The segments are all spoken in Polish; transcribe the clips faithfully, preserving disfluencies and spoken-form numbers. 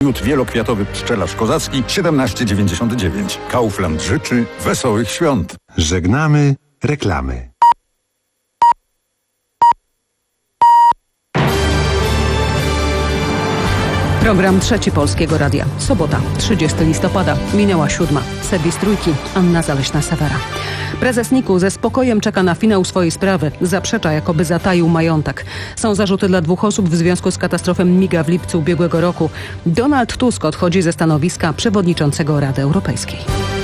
Miód wielokwiatowy pszczelarz kozacki siedemnaście dziewięćdziesiąt dziewięć. Kaufland życzy wesołych świąt. Żegnamy reklamy. Program Trzeci Polskiego Radia. Sobota, trzydziestego listopada. Minęła siódma. Serwis Trójki. Anna Zaleśna-Sewera. Prezes N I K-u ze spokojem czeka na finał swojej sprawy. Zaprzecza, jakoby zataił majątek. Są zarzuty dla dwóch osób w związku z katastrofą miga w lipcu ubiegłego roku. Donald Tusk odchodzi ze stanowiska przewodniczącego Rady Europejskiej.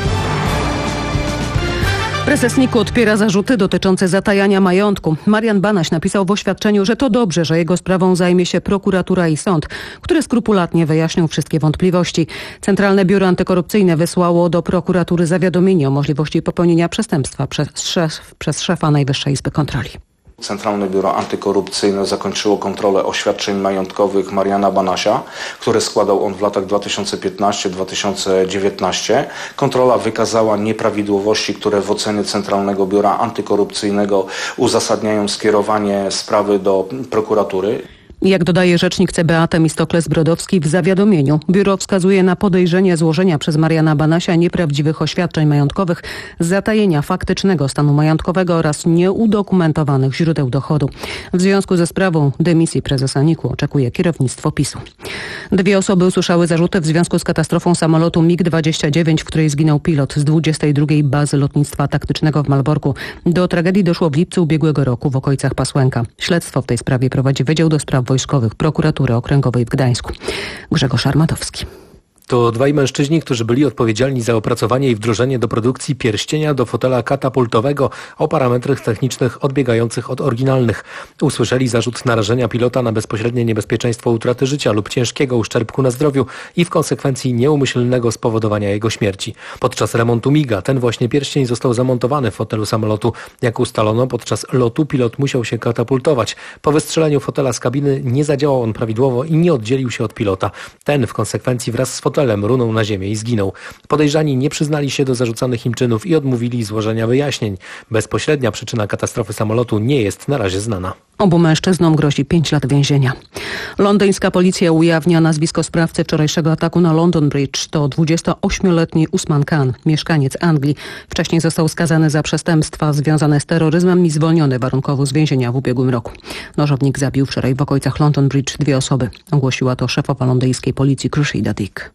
Prezes N I K-u odpiera zarzuty dotyczące zatajania majątku. Marian Banaś napisał w oświadczeniu, że to dobrze, że jego sprawą zajmie się prokuratura i sąd, które skrupulatnie wyjaśnią wszystkie wątpliwości. Centralne Biuro Antykorupcyjne wysłało do prokuratury zawiadomienie o możliwości popełnienia przestępstwa przez, szef, przez szefa Najwyższej Izby Kontroli. Centralne Biuro Antykorupcyjne zakończyło kontrolę oświadczeń majątkowych Mariana Banasia, które składał on w latach dwa tysiące piętnastym do dwa tysiące dziewiętnastego. Kontrola wykazała nieprawidłowości, które w ocenie Centralnego Biura Antykorupcyjnego uzasadniają skierowanie sprawy do prokuratury. Jak dodaje rzecznik C B A Temistokles-Brodowski w zawiadomieniu, biuro wskazuje na podejrzenie złożenia przez Mariana Banasia nieprawdziwych oświadczeń majątkowych, zatajenia faktycznego stanu majątkowego oraz nieudokumentowanych źródeł dochodu. W związku ze sprawą dymisji prezesa N I K-u oczekuje kierownictwo PiS-u. Dwie osoby usłyszały zarzuty w związku z katastrofą samolotu mig dwadzieścia dziewięć, w której zginął pilot z dwudziestej drugiej Bazy Lotnictwa Taktycznego w Malborku. Do tragedii doszło w lipcu ubiegłego roku w okolicach Pasłęka. Śledztwo w tej sprawie prowadzi Wydział do Spraw Wojskowych Prokuratury Okręgowej w Gdańsku. Grzegorz Armatowski. To dwaj mężczyźni, którzy byli odpowiedzialni za opracowanie i wdrożenie do produkcji pierścienia do fotela katapultowego o parametrach technicznych odbiegających od oryginalnych. Usłyszeli zarzut narażenia pilota na bezpośrednie niebezpieczeństwo utraty życia lub ciężkiego uszczerbku na zdrowiu i w konsekwencji nieumyślnego spowodowania jego śmierci. Podczas remontu miga ten właśnie pierścień został zamontowany w fotelu samolotu. Jak ustalono, podczas lotu pilot musiał się katapultować. Po wystrzeleniu fotela z kabiny nie zadziałał on prawidłowo i nie oddzielił się od pilota. Ten w konsekwencji wraz z fotelem runął na ziemię i zginął. Podejrzani nie przyznali się do zarzucanych im czynów i odmówili złożenia wyjaśnień. Bezpośrednia przyczyna katastrofy samolotu nie jest na razie znana. Obu mężczyznom grozi pięć lat więzienia. Londyńska policja ujawnia nazwisko sprawcy wczorajszego ataku na London Bridge. To dwudziestoośmioletni Usman Khan, mieszkaniec Anglii. Wcześniej został skazany za przestępstwa związane z terroryzmem i zwolniony warunkowo z więzienia w ubiegłym roku. Nożownik zabił wczoraj w okolicach London Bridge dwie osoby. Ogłosiła to szefowa londyńskiej policji Cressida Dick.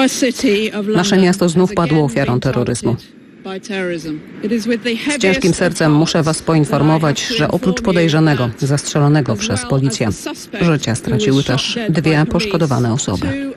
Nasze miasto znów padło ofiarą terroryzmu. Z ciężkim sercem muszę Was poinformować, że oprócz podejrzanego, zastrzelonego przez policję, życia straciły też dwie poszkodowane osoby.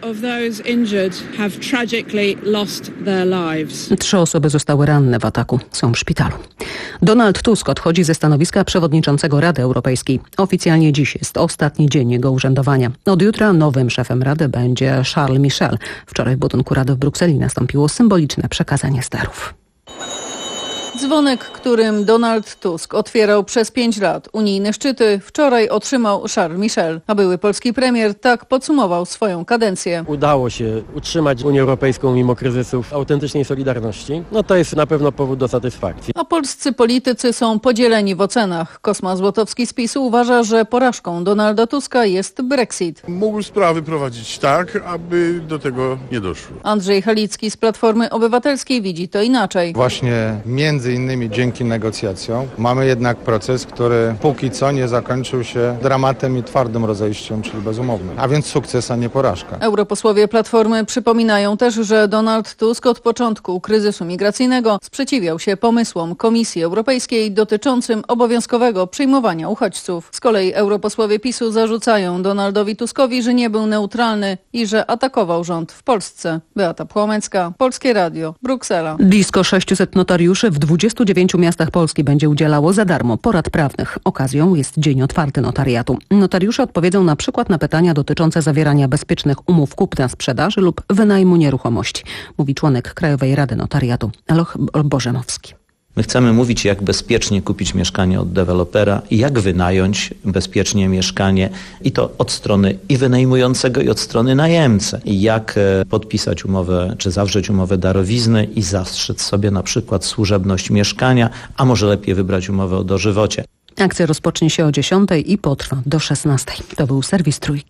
Trzy osoby zostały ranne w ataku, są w szpitalu. Donald Tusk odchodzi ze stanowiska przewodniczącego Rady Europejskiej. Oficjalnie dziś jest ostatni dzień jego urzędowania. Od jutra nowym szefem Rady będzie Charles Michel. Wczoraj w budynku Rady w Brukseli nastąpiło symboliczne przekazanie sterów. Dzwonek, którym Donald Tusk otwierał przez pięć lat unijne szczyty, wczoraj otrzymał Charles Michel, a były polski premier tak podsumował swoją kadencję. Udało się utrzymać Unię Europejską mimo kryzysów autentycznej solidarności. No to jest na pewno powód do satysfakcji. A polscy politycy są podzieleni w ocenach. Kosma Złotowski z PiS-u uważa, że porażką Donalda Tuska jest Brexit. Mógł sprawy prowadzić tak, aby do tego nie doszło. Andrzej Halicki z Platformy Obywatelskiej widzi to inaczej. Właśnie między innymi dzięki negocjacjom mamy jednak proces, który póki co nie zakończył się dramatem i twardym rozejściem, czyli bezumownym. A więc sukces, a nie porażka. Europosłowie Platformy przypominają też, że Donald Tusk od początku kryzysu migracyjnego sprzeciwiał się pomysłom Komisji Europejskiej dotyczącym obowiązkowego przyjmowania uchodźców. Z kolei europosłowie PiS-u zarzucają Donaldowi Tuskowi, że nie był neutralny i że atakował rząd w Polsce. Beata Płomecka, Polskie Radio, Bruksela. Blisko sześciuset notariuszy w dwudziestu dziewięciu miastach Polski będzie udzielało za darmo porad prawnych. Okazją jest Dzień Otwarty Notariatu. Notariusze odpowiedzą na przykład na pytania dotyczące zawierania bezpiecznych umów kupna, sprzedaży lub wynajmu nieruchomości, mówi członek Krajowej Rady Notariatu Eloch Bożemowski. My chcemy mówić, jak bezpiecznie kupić mieszkanie od dewelopera i jak wynająć bezpiecznie mieszkanie i to od strony i wynajmującego i od strony najemcy. I jak podpisać umowę czy zawrzeć umowę darowizny i zastrzec sobie na przykład służebność mieszkania, a może lepiej wybrać umowę o dożywocie. Akcja rozpocznie się o dziesiątej i potrwa do szesnastej. To był serwis Trójki.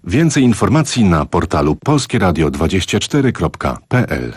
Więcej informacji na portalu polskie radio dwadzieścia cztery kropka p l.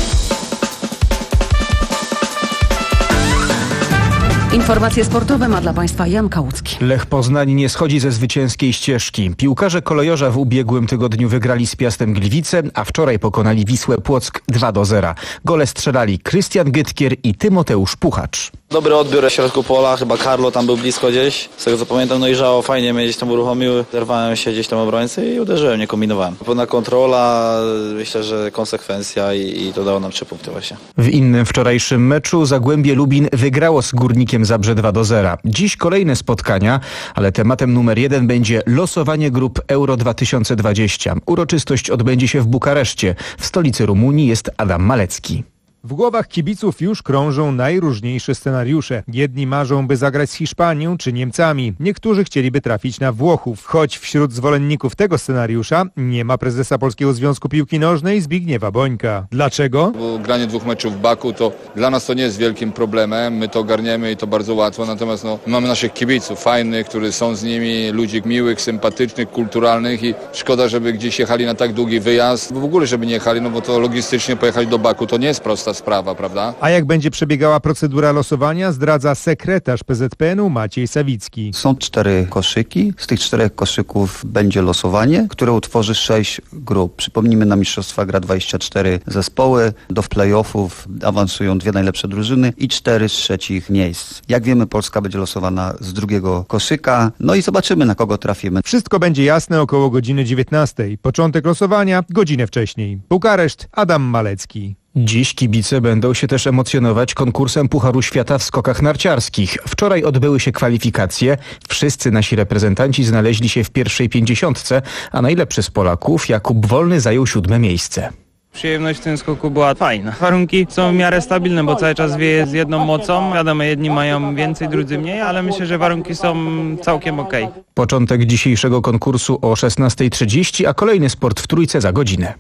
Informacje sportowe ma dla Państwa Jan Kałucki. Lech Poznań nie schodzi ze zwycięskiej ścieżki. Piłkarze kolejorza w ubiegłym tygodniu wygrali z Piastem Gliwice, a wczoraj pokonali Wisłę Płock dwa do zera. Gole strzelali Krystian Gytkier i Tymoteusz Puchacz. Dobry odbiór w środku pola, chyba Karlo tam był blisko gdzieś, z tego co pamiętam, no i Żało fajnie mnie gdzieś tam uruchomił, zerwałem się gdzieś tam obrońcy i uderzyłem, nie kombinowałem. Pełna kontrola, myślę, że konsekwencja i, i to dało nam trzy punkty właśnie. W innym wczorajszym meczu Zagłębie Lubin wygrało z Górnikiem Zabrze dwa do zera. Dziś kolejne spotkania, ale tematem numer jeden będzie losowanie grup Euro dwa tysiące dwadzieścia. Uroczystość odbędzie się w Bukareszcie. W stolicy Rumunii jest Adam Malecki. W głowach kibiców już krążą najróżniejsze scenariusze. Jedni marzą, by zagrać z Hiszpanią czy Niemcami. Niektórzy chcieliby trafić na Włochów. Choć wśród zwolenników tego scenariusza nie ma prezesa Polskiego Związku Piłki Nożnej Zbigniewa Bońka. Dlaczego? Bo granie dwóch meczów w Baku to dla nas to nie jest wielkim problemem. My to ogarniemy i to bardzo łatwo. Natomiast no, mamy naszych kibiców fajnych, którzy są z nimi, ludzi miłych, sympatycznych, kulturalnych i szkoda, żeby gdzieś jechali na tak długi wyjazd. Bo w ogóle, żeby nie jechali, no bo to logistycznie pojechać do Baku to nie jest prosta sprawa, prawda? A jak będzie przebiegała procedura losowania, zdradza sekretarz P Z P N u Maciej Sawicki. Są cztery koszyki. Z tych czterech koszyków będzie losowanie, które utworzy sześć grup. Przypomnijmy, na mistrzostwa gra dwadzieścia cztery zespoły. Do play-offów awansują dwie najlepsze drużyny i cztery z trzecich miejsc. Jak wiemy, Polska będzie losowana z drugiego koszyka. No i zobaczymy, na kogo trafimy. Wszystko będzie jasne około godziny dziewiętnastej. Początek losowania godzinę wcześniej. Bukareszt, Adam Malecki. Dziś kibice będą się też emocjonować konkursem Pucharu Świata w skokach narciarskich. Wczoraj odbyły się kwalifikacje. Wszyscy nasi reprezentanci znaleźli się w pierwszej pięćdziesiątce, a najlepszy z Polaków, Jakub Wolny, zajął siódme miejsce. Przyjemność w tym skoku była fajna. Warunki są w miarę stabilne, bo cały czas wieje z jedną mocą. Wiadomo, jedni mają więcej, drudzy mniej, ale myślę, że warunki są całkiem okej. Okay. Początek dzisiejszego konkursu o szesnasta trzydzieści, a kolejny sport w Trójce za godzinę.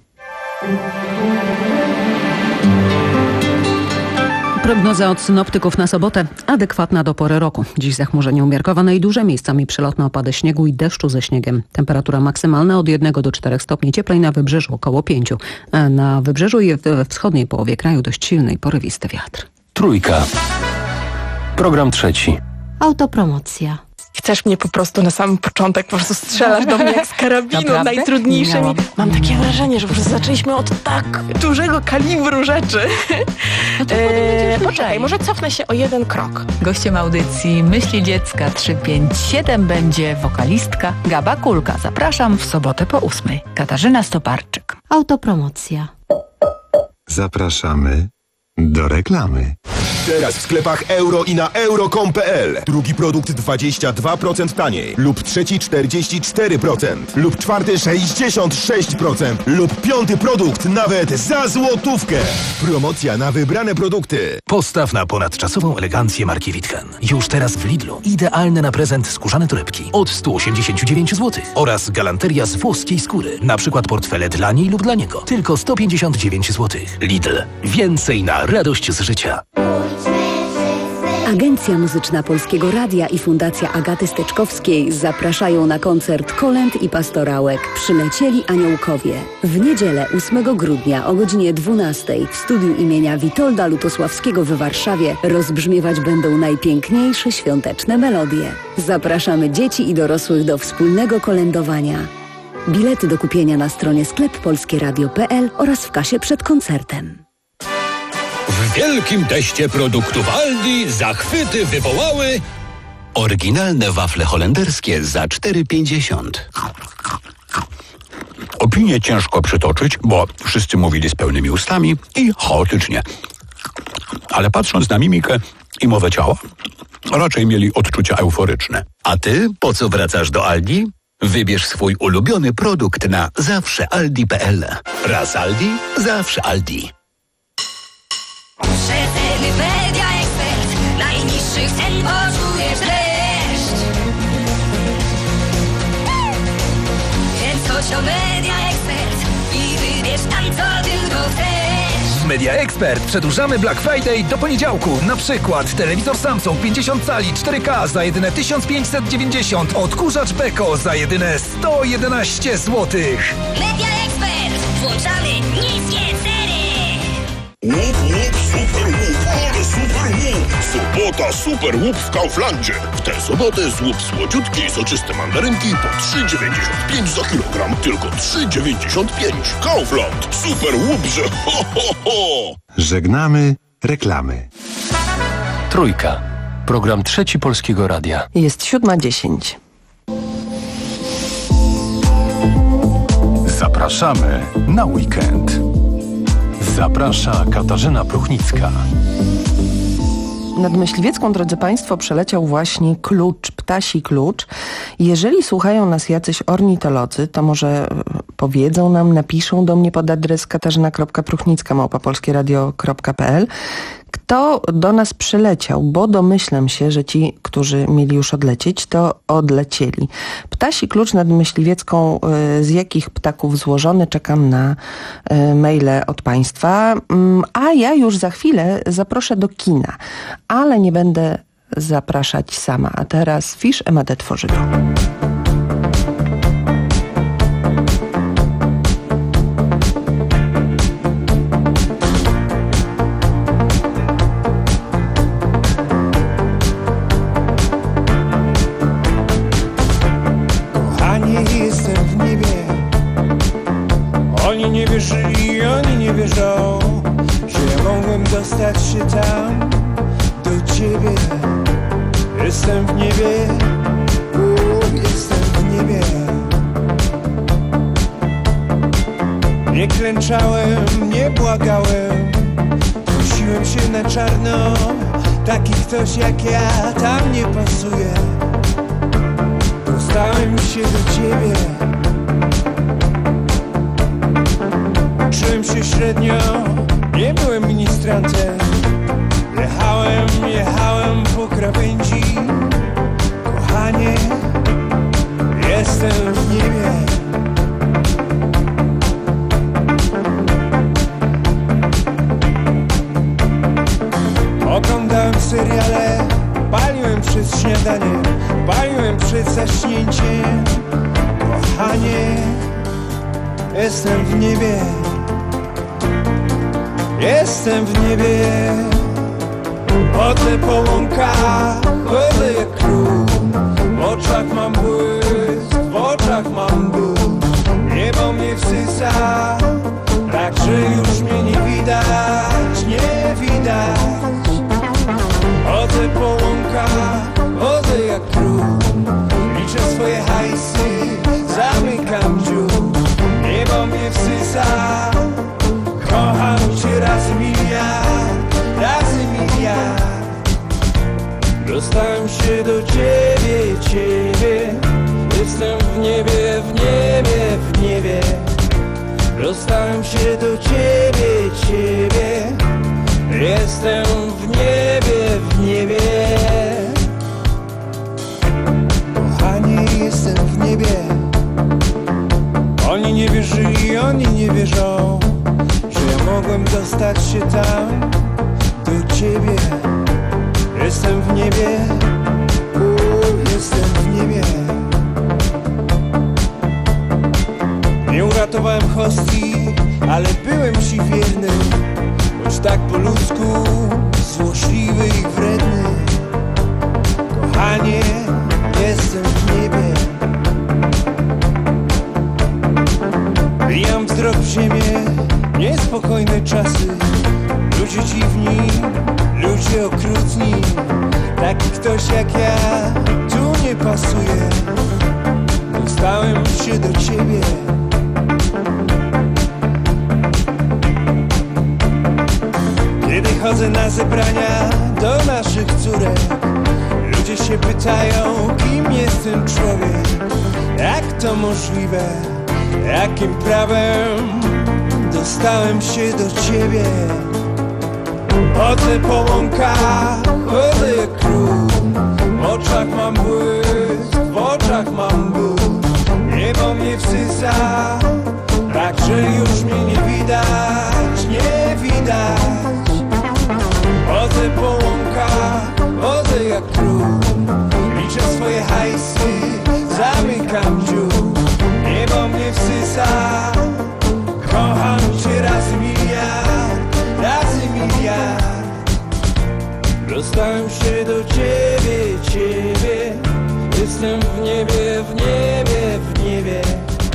Prognoza od synoptyków na sobotę adekwatna do pory roku. Dziś zachmurzenie umiarkowane i duże, miejscami przelotne opady śniegu i deszczu ze śniegiem. Temperatura maksymalna od jednego do czterech stopni, cieplej na wybrzeżu około pięciu. Na wybrzeżu i we wschodniej połowie kraju dość silny i porywisty wiatr. Trójka. Program trzeci. Autopromocja. Chcesz mnie po prostu na samym początek, po prostu strzelasz do mnie jak z karabinu, Naprawdę? najtrudniejszymi. Mam takie wrażenie, że po prostu zaczęliśmy od tak dużego kalibru rzeczy. No to eee, poczekaj, może cofnę się o jeden krok. Gościem audycji Myśli Dziecka trzysta pięćdziesiąt siedem będzie wokalistka Gaba Kulka. Zapraszam w sobotę po ósmej. Katarzyna Stoparczyk. Autopromocja. Zapraszamy do reklamy. Teraz w sklepach euro i na euro kropka com kropka p l. Drugi produkt dwadzieścia dwa procent taniej. Lub trzeci czterdzieści cztery procent. Lub czwarty sześćdziesiąt sześć procent. Lub piąty produkt nawet za złotówkę. Promocja na wybrane produkty. Postaw na ponadczasową elegancję marki Witchen. Już teraz w Lidlu. Idealne na prezent skórzane torebki od stu osiemdziesięciu dziewięciu złotych. Oraz galanteria z włoskiej skóry. Na przykład portfele dla niej lub dla niego. Tylko sto pięćdziesiąt dziewięć złotych. Lidl. Więcej na radość z życia. Agencja Muzyczna Polskiego Radia i Fundacja Agaty Steczkowskiej zapraszają na koncert kolęd i pastorałek Przylecieli Aniołkowie. W niedzielę ósmego grudnia o godzinie dwunastej w studiu imienia Witolda Lutosławskiego w Warszawie rozbrzmiewać będą najpiękniejsze świąteczne melodie. Zapraszamy dzieci i dorosłych do wspólnego kolędowania. Bilety do kupienia na stronie sklep polskieradio kropka p l oraz w kasie przed koncertem. W wielkim teście produktów Aldi zachwyty wywołały oryginalne wafle holenderskie za cztery pięćdziesiąt. Opinię ciężko przytoczyć, bo wszyscy mówili z pełnymi ustami i chaotycznie. Ale patrząc na mimikę i mowę ciała, raczej mieli odczucia euforyczne. A ty po co wracasz do Aldi? Wybierz swój ulubiony produkt na zawsze aldi kropka p l. Raz Aldi, zawsze Aldi. Rzetelny Media Ekspert, najniższych cen poczujesz deszcz. Więc chodź do Media Ekspert i wybierz tam co tylko chcesz. Media Expert przedłużamy Black Friday do poniedziałku. Na przykład telewizor Samsung pięćdziesiąt cali cztery K za jedyne tysiąc pięćset dziewięćdziesiąt, odkurzacz Beko za jedyne sto jedenaście złotych. Media Expert. Włączamy niskie ceny. Łup, łup, super łup, ale super łup! Sobota super łup w Kauflandzie. W tę sobotę złup słodziutkie i soczyste mandarynki po trzy dziewięćdziesiąt pięć za kilogram. Tylko trzy dziewięćdziesiąt pięć. Kaufland. Super łup, że ho, ho, ho! Żegnamy reklamy. Trójka. Program Trzeci Polskiego Radia. Jest siódma dziesięć. Zapraszamy na weekend. Zaprasza Katarzyna Pruchnicka. Nad Myśliwiecką, drodzy Państwo, przeleciał właśnie klucz, ptasi klucz. Jeżeli słuchają nas jacyś ornitolodzy, to może powiedzą nam, napiszą do mnie pod adres katarzyna kropka pruchnicka małpa polskie radio kropka p l, kto do nas przyleciał, bo domyślam się, że ci, którzy mieli już odlecieć, to odlecieli. Ptasi klucz nad Myśliwiecką, z jakich ptaków złożony, czekam na maile od Państwa, a ja już za chwilę zaproszę do kina, ale nie będę zapraszać sama. A teraz Fisz Emadę Tworzyło. Oni nie wierzyli, oni nie wierzą, że ja mogłem dostać się tam do ciebie. Jestem w niebie, uh, jestem w niebie. Nie klęczałem, nie błagałem, prosiłem się na czarno. Taki ktoś jak ja tam nie pasuje. Dostałem się do ciebie. Czułem się średnio, nie byłem ministrantem. Jechałem, jechałem po krawędzi. Kochanie, jestem w niebie. Oglądałem seriale, paliłem przez śniadanie, paliłem przed zaśnięciem. Kochanie, jestem w niebie. Jestem w niebie. Chodzę po łąkach, chodzę jak król. W oczach mam błysk, w oczach mam ból. Niebo mnie wsysa, tak że już mnie nie widać, nie widać. Chodzę po łąkach, chodzę jak król. Liczę swoje hajsy, zamykam dziób. Niebo mnie wsysa, kocham cię razy miliard, razy miliard. Dostałem się do ciebie, ciebie. Jestem w niebie, w niebie, w niebie. Dostałem się do ciebie, ciebie. Jestem w niebie, w niebie. Kochanie, jestem w niebie. Oni nie wierzyli, oni nie wierzą, że ja mogłem dostać się tam do ciebie. Jestem w niebie, uh, jestem w niebie. Nie uratowałem hostii, ale byłem ci wierny, choć tak po ludzku, złośliwy i wredny. Kochanie, jestem w niebie. Bijam wzrok w ziemię, niespokojne czasy. Ludzie dziwni, ludzie okrutni. Taki ktoś jak ja tu nie pasuje. Dostałem się do ciebie. Kiedy chodzę na zebrania do naszych córek, ludzie się pytają, kim jest ten człowiek. Jak to możliwe? Jakim prawem dostałem się do ciebie? Chodzę po łąkach, chodzę jak król. W oczach mam błysk, w oczach mam ból. Niebo mnie wsysa, tak że już mnie nie widać, nie widać. liczę swoje hajsy, zamykam dziób, niebo mnie wsysa. Kocham cię razy miliard, razy miliard. Dostałem się do ciebie, ciebie. Jestem w niebie, w niebie, w niebie.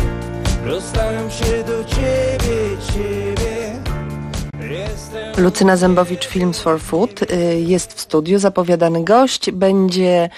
Dostałem się do ciebie, ciebie. Jestem... Lucyna Zębowicz, Films for Food, jest w studiu. Zapowiadany gość będzie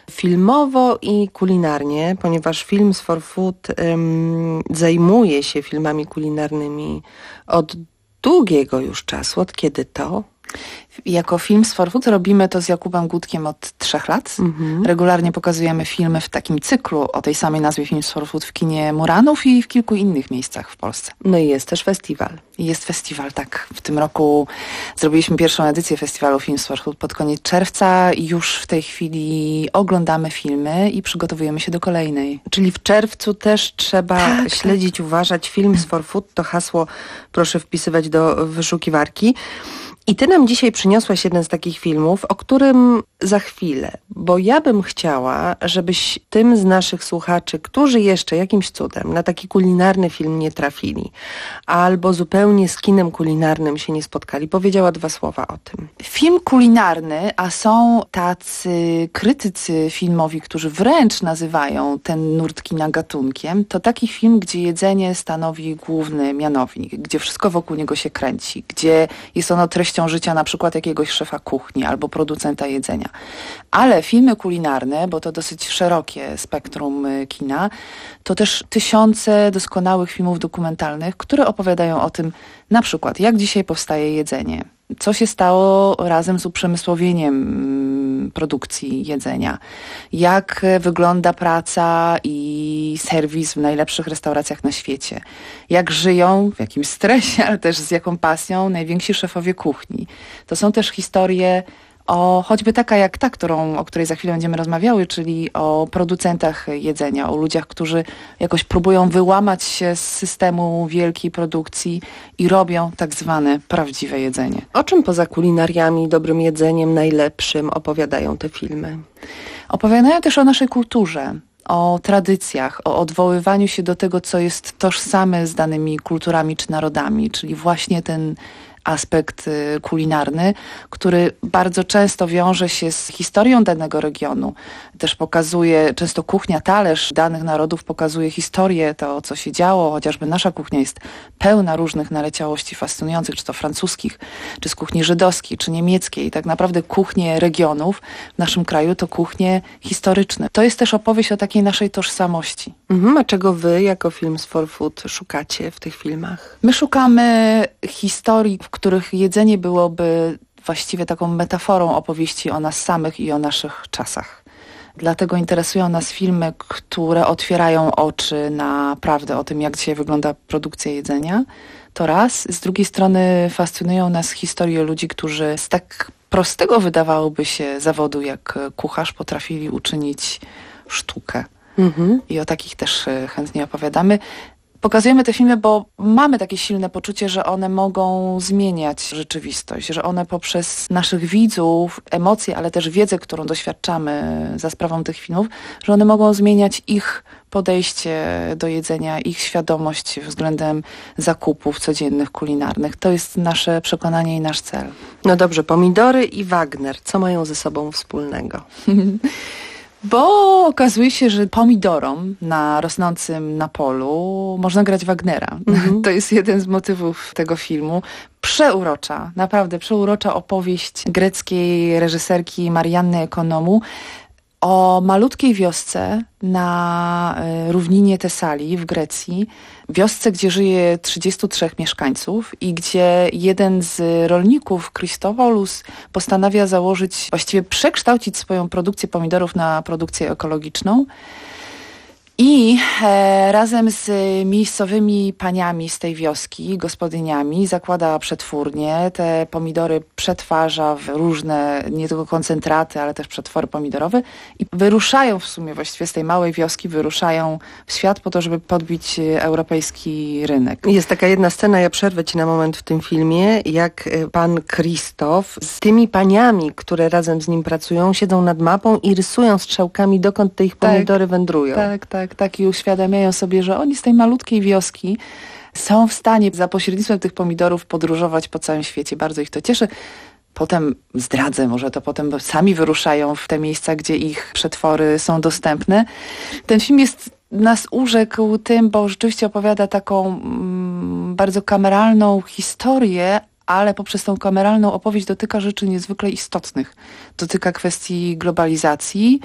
filmowo i kulinarnie, ponieważ Films for Food um, zajmuje się filmami kulinarnymi od długiego już czasu. Od kiedy to? Jako Films for Food robimy to z Jakubem Gutkiem od trzech lat. Mhm. Regularnie pokazujemy filmy w takim cyklu o tej samej nazwie Films for Food w kinie Muranów i w kilku innych miejscach w Polsce. No i jest też festiwal. Jest festiwal, tak. W tym roku zrobiliśmy pierwszą edycję festiwalu Films for Food pod koniec czerwca i już w tej chwili oglądamy filmy i przygotowujemy się do kolejnej. Czyli w czerwcu też trzeba tak, śledzić, tak. uważać. Films for Food to hasło proszę wpisywać do wyszukiwarki. I ty nam dzisiaj przyniosłaś jeden z takich filmów, o którym za chwilę, bo ja bym chciała, żebyś tym z naszych słuchaczy, którzy jeszcze jakimś cudem na taki kulinarny film nie trafili, albo zupełnie z kinem kulinarnym się nie spotkali, powiedziała dwa słowa o tym. Film kulinarny, a są tacy krytycy filmowi, którzy wręcz nazywają ten nurt kina gatunkiem, to taki film, gdzie jedzenie stanowi główny mianownik, gdzie wszystko wokół niego się kręci, gdzie jest ono treścią życia na przykład jakiegoś szefa kuchni albo producenta jedzenia. Ale filmy kulinarne, bo to dosyć szerokie spektrum kina, to też tysiące doskonałych filmów dokumentalnych, które opowiadają o tym, na przykład jak dzisiaj powstaje jedzenie, co się stało razem z uprzemysłowieniem produkcji jedzenia, jak wygląda praca i serwis w najlepszych restauracjach na świecie, jak żyją, w jakim stresie, ale też z jaką pasją najwięksi szefowie kuchni. To są też historie o choćby taka jak ta, którą, o której za chwilę będziemy rozmawiały, czyli o producentach jedzenia, o ludziach, którzy jakoś próbują wyłamać się z systemu wielkiej produkcji i robią tak zwane prawdziwe jedzenie. O czym poza kulinariami, dobrym jedzeniem, najlepszym opowiadają te filmy? Opowiadają też o naszej kulturze, o tradycjach, o odwoływaniu się do tego, co jest tożsame z danymi kulturami czy narodami, czyli właśnie ten aspekt kulinarny, który bardzo często wiąże się z historią danego regionu. Też pokazuje, często kuchnia, talerz danych narodów pokazuje historię, to co się działo, chociażby nasza kuchnia jest pełna różnych naleciałości fascynujących, czy to francuskich, czy z kuchni żydowskiej, czy niemieckiej. Tak naprawdę kuchnie regionów w naszym kraju to kuchnie historyczne. To jest też opowieść o takiej naszej tożsamości. Mhm, a czego wy jako Films for Food szukacie w tych filmach? My szukamy historii, w których jedzenie byłoby właściwie taką metaforą opowieści o nas samych i o naszych czasach. Dlatego interesują nas filmy, które otwierają oczy na prawdę o tym, jak dzisiaj wygląda produkcja jedzenia. To raz. Z drugiej strony fascynują nas historie ludzi, którzy z tak prostego wydawałoby się zawodu jak kucharz potrafili uczynić sztukę. Mhm. I o takich też chętnie opowiadamy. Pokazujemy te filmy, bo mamy takie silne poczucie, że one mogą zmieniać rzeczywistość, że one poprzez naszych widzów, emocje, ale też wiedzę, którą doświadczamy za sprawą tych filmów, że one mogą zmieniać ich podejście do jedzenia, ich świadomość względem zakupów codziennych, kulinarnych. To jest nasze przekonanie i nasz cel. No dobrze, pomidory i Wagner, co mają ze sobą wspólnego? Bo okazuje się, że pomidorom na rosnącym na polu można grać Wagnera. Mhm. To jest jeden z motywów tego filmu. Przeurocza, naprawdę przeurocza opowieść greckiej reżyserki Marianny Ekonomu o malutkiej wiosce na równinie Tesalii w Grecji. Wiosce, gdzie żyje trzydziestu trzech mieszkańców i gdzie jeden z rolników, Christovolus, postanawia założyć, właściwie przekształcić swoją produkcję pomidorów na produkcję ekologiczną. I e, razem z miejscowymi paniami z tej wioski, gospodyniami, zakłada przetwórnię. Te pomidory przetwarza w różne, nie tylko koncentraty, ale też przetwory pomidorowe i wyruszają w sumie właściwie z tej małej wioski, wyruszają w świat po to, żeby podbić europejski rynek. Jest taka jedna scena, ja przerwę ci na moment w tym filmie, jak pan Krzysztof z tymi paniami, które razem z nim pracują, siedzą nad mapą i rysują strzałkami, dokąd te ich pomidory tak, wędrują. Tak, tak, tak. I uświadamiają sobie, że oni z tej malutkiej wioski są w stanie za pośrednictwem tych pomidorów podróżować po całym świecie. Bardzo ich to cieszy. Potem zdradzę, może to potem sami wyruszają w te miejsca, gdzie ich przetwory są dostępne. Ten film jest, nas urzekł tym, bo rzeczywiście opowiada taką mm, bardzo kameralną historię, ale poprzez tą kameralną opowieść dotyka rzeczy niezwykle istotnych. Dotyka kwestii globalizacji,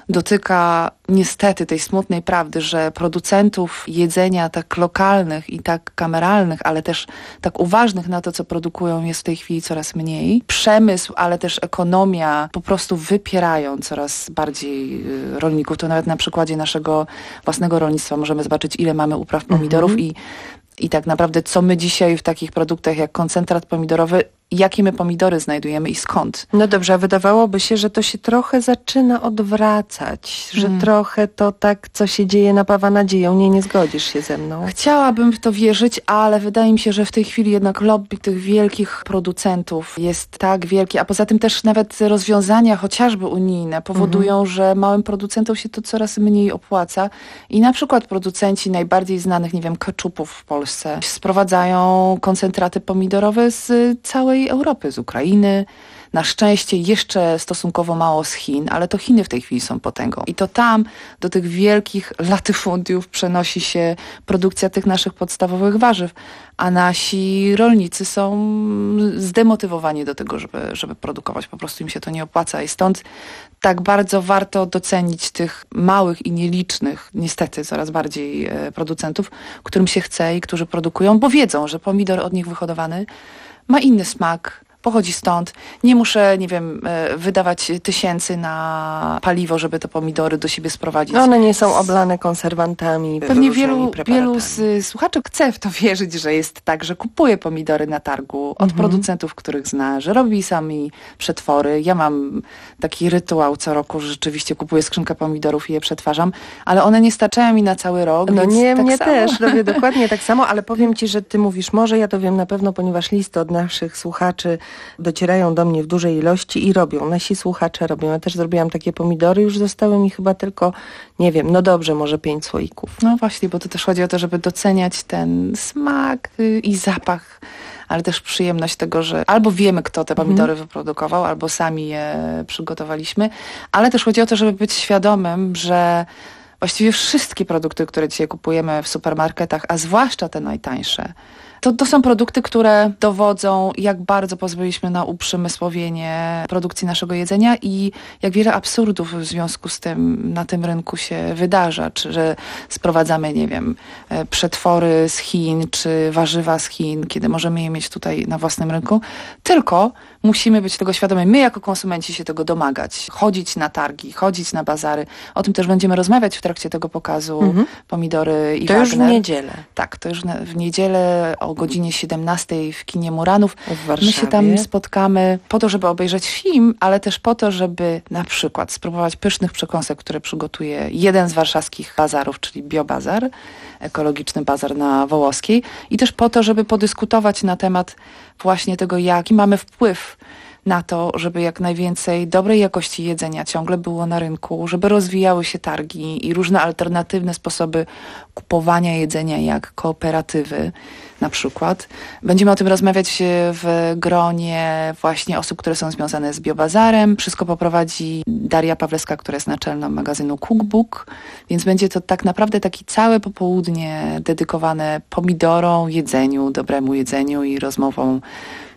dotyka niestety tej smutnej prawdy, że producentów jedzenia tak lokalnych i tak kameralnych, ale też tak uważnych na to, co produkują, jest w tej chwili coraz mniej. Przemysł, ale też ekonomia po prostu wypierają coraz bardziej rolników. To nawet na przykładzie naszego własnego rolnictwa możemy zobaczyć, ile mamy upraw pomidorów mhm. i I tak naprawdę, co my dzisiaj w takich produktach jak koncentrat pomidorowy, jakie my pomidory znajdujemy i skąd? No dobrze, a wydawałoby się, że to się trochę zaczyna odwracać, że mm. trochę to tak, co się dzieje, napawa nadzieją. Nie, nie zgodzisz się ze mną. Chciałabym w to wierzyć, ale wydaje mi się, że w tej chwili jednak lobby tych wielkich producentów jest tak wielkie, a poza tym też nawet rozwiązania chociażby unijne powodują, mm-hmm. że małym producentom się to coraz mniej opłaca i na przykład producenci najbardziej znanych, nie wiem, keczupów w Polsce sprowadzają koncentraty pomidorowe z całej Europy, z Ukrainy, na szczęście jeszcze stosunkowo mało z Chin, ale to Chiny w tej chwili są potęgą. I to tam do tych wielkich latyfundiów przenosi się produkcja tych naszych podstawowych warzyw, a nasi rolnicy są zdemotywowani do tego, żeby, żeby produkować. Po prostu im się to nie opłaca i stąd tak bardzo warto docenić tych małych i nielicznych, niestety coraz bardziej producentów, którym się chce i którzy produkują, bo wiedzą, że pomidor od nich wyhodowany ma inny smak, pochodzi stąd. Nie muszę, nie wiem, wydawać tysięcy na paliwo, żeby te pomidory do siebie sprowadzić. No one nie są oblane konserwantami. Pewnie wielu, wielu z słuchaczy chce w to wierzyć, że jest tak, że kupuje pomidory na targu od mhm. producentów, których zna, że robi sami przetwory. Ja mam taki rytuał co roku, że rzeczywiście kupuję skrzynkę pomidorów i je przetwarzam, ale one nie starczają mi na cały rok. No więc nie, tak mnie samo. też. Robię dokładnie tak samo, ale powiem ci, że ty mówisz może, ja to wiem na pewno, ponieważ listy od naszych słuchaczy docierają do mnie w dużej ilości i robią. Nasi słuchacze robią. Ja też zrobiłam takie pomidory, już zostały mi chyba tylko, nie wiem, no dobrze, może pięć słoików. No właśnie, bo to też chodzi o to, żeby doceniać ten smak i zapach, ale też przyjemność tego, że albo wiemy, kto te pomidory mhm. wyprodukował, albo sami je przygotowaliśmy, ale też chodzi o to, żeby być świadomym, że właściwie wszystkie produkty, które dzisiaj kupujemy w supermarketach, a zwłaszcza te najtańsze, To, to są produkty, które dowodzą, jak bardzo pozwoliliśmy na uprzemysłowienie produkcji naszego jedzenia i jak wiele absurdów w związku z tym na tym rynku się wydarza. Czy że sprowadzamy, nie wiem, przetwory z Chin, czy warzywa z Chin, kiedy możemy je mieć tutaj na własnym rynku. Tylko musimy być tego świadomi. My jako konsumenci się tego domagać. Chodzić na targi, chodzić na bazary. O tym też będziemy rozmawiać w trakcie tego pokazu mhm. Pomidory i To Wagner. już w niedzielę. Tak, to już w niedzielę o godzinie siedemnastej w kinie Muranów. W Warszawie. My się tam spotkamy po to, żeby obejrzeć film, ale też po to, żeby na przykład spróbować pysznych przekąsek, które przygotuje jeden z warszawskich bazarów, czyli Biobazar, ekologiczny bazar na Wołowskiej. I też po to, żeby podyskutować na temat właśnie tego, jaki mamy wpływ na to, żeby jak najwięcej dobrej jakości jedzenia ciągle było na rynku, żeby rozwijały się targi i różne alternatywne sposoby kupowania jedzenia, jak kooperatywy na przykład. Będziemy o tym rozmawiać w gronie właśnie osób, które są związane z Biobazarem. Wszystko poprowadzi Daria Pawlewska, która jest naczelną magazynu Cookbook, więc będzie to tak naprawdę takie całe popołudnie dedykowane pomidorom, jedzeniu, dobremu jedzeniu i rozmowom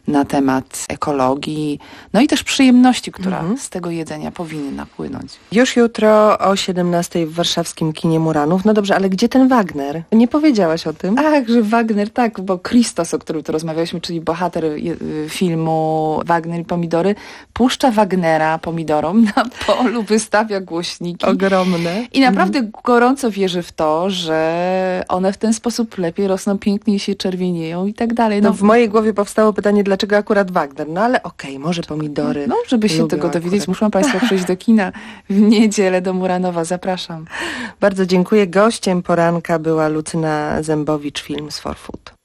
na temat ekologii, no i też przyjemności, która Mhm. z tego jedzenia powinna płynąć. Już jutro o siedemnastej w warszawskim kinie Muranów. No dobrze, ale gdzie ten Wagner? Nie powiedziałaś o tym? Ach, że Wagner, tak, bo Christos, o którym tu rozmawialiśmy, czyli bohater je- filmu Wagner i pomidory, puszcza Wagnera pomidorom na polu, wystawia głośniki. Ogromne. I naprawdę gorąco wierzy w to, że one w ten sposób lepiej rosną, piękniej się czerwienieją i tak dalej. No w mojej głowie powstało pytanie, dlaczego akurat Wagner? No ale okej, może pomidory. No, żeby się lubią tego dowiedzieć, akurat. muszą Państwo przyjść do kina w niedzielę do Muranowa. Zapraszam. Bardzo dziękuję. Gościem poranka była Lucyna Zębowicz, Films for Food.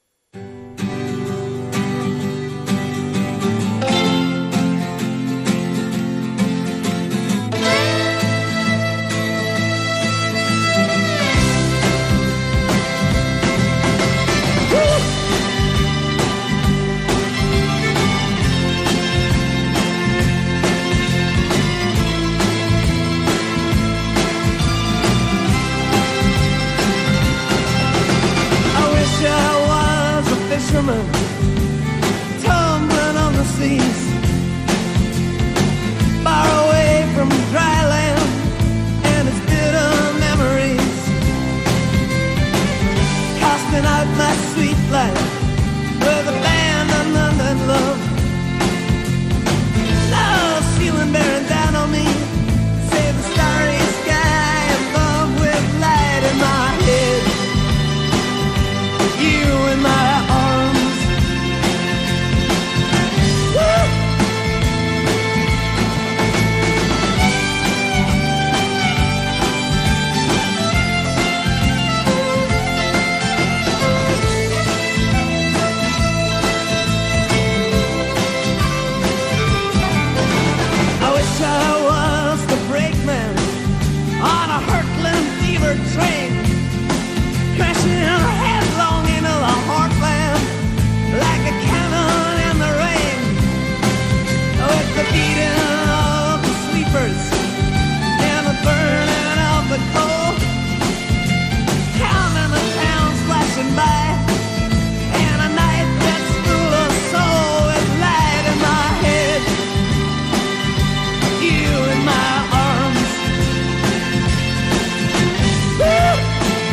I wish I was a fisherman, tumbling on the seas, far away from dry land and its bitter memories, casting out my sweet life with abandonment and love. Love ceiling bearing down on me, save the starry sky above with light in my head. You in my arms. Woo! I wish I was the brakeman on a hurtling fever train, crashing headlong into the heartland like a cannon in the rain, with the beating of the sleepers and the burning of the coal, counting the towns flashing by, and a night that's full of soul with light in my head. You in my arms. Woo!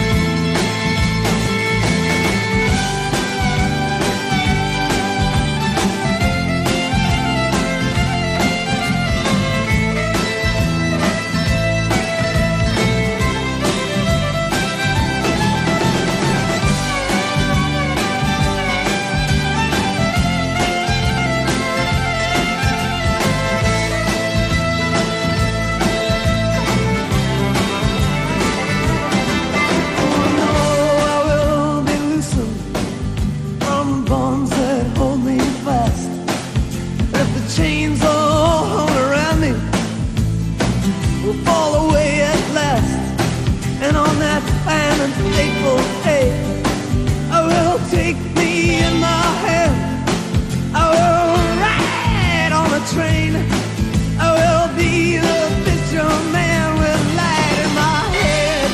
Train, I will be the fisherman with light in my head.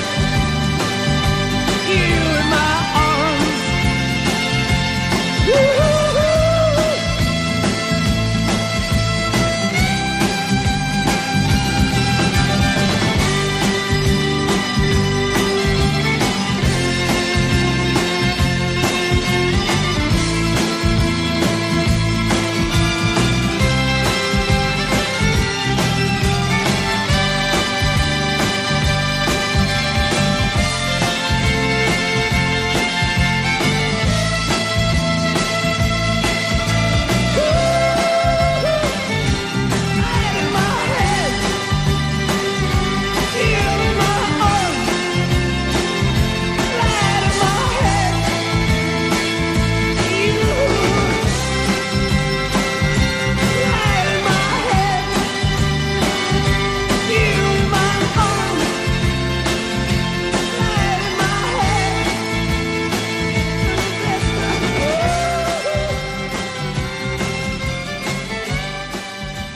You in my arms. Woo-hoo-hoo.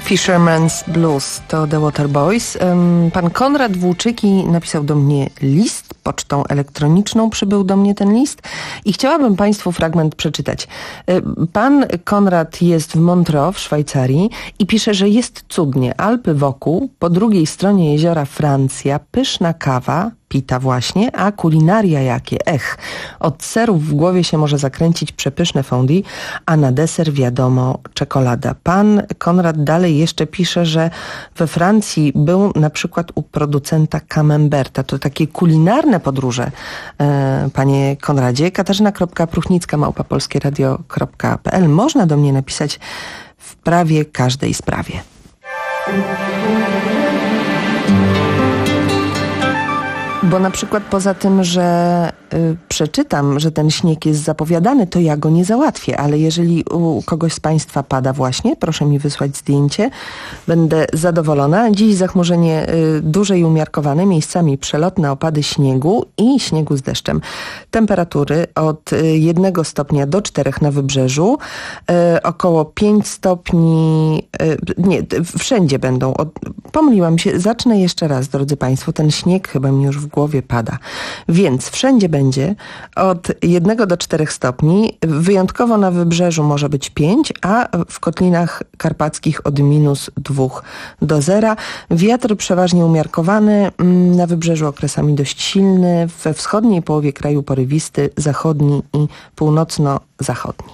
Fisherman's Blues to The Waterboys. Pan Konrad Włóczyki napisał do mnie list, pocztą elektroniczną przybył do mnie ten list i chciałabym Państwu fragment przeczytać. Pan Konrad jest w Montreux w Szwajcarii i pisze, że jest cudnie. Alpy wokół, po drugiej stronie jeziora Francja, pyszna kawa, pita właśnie, a kulinaria jakie, ech. Od serów w głowie się może zakręcić przepyszne fondue, a na deser wiadomo czekolada. Pan Konrad dalej jeszcze pisze, że we Francji był na przykład u producenta Camemberta. To takie kulinarne podróże, e, panie Konradzie. Katarzyna kropka pruchnicka małpa polskie radio kropka p l. Można do mnie napisać w prawie każdej sprawie. Bo na przykład poza tym, że y, przeczytam, że ten śnieg jest zapowiadany, to ja go nie załatwię, ale jeżeli u kogoś z Państwa pada właśnie, proszę mi wysłać zdjęcie, będę zadowolona. Dziś zachmurzenie y, duże i umiarkowane, miejscami przelotne opady śniegu i śniegu z deszczem. Temperatury od y, jednego stopnia do czterech na wybrzeżu, y, około pięć stopni, y, nie, wszędzie będą, od, pomyliłam się, zacznę jeszcze raz, drodzy Państwo, ten śnieg chyba mi już w głowie pada. Więc wszędzie będzie od jednego do czterech stopni. Wyjątkowo na wybrzeżu może być pięć, a w kotlinach karpackich od minus dwóch do zera. Wiatr przeważnie umiarkowany, na wybrzeżu okresami dość silny, we wschodniej połowie kraju porywisty, zachodni i północno-zachodni.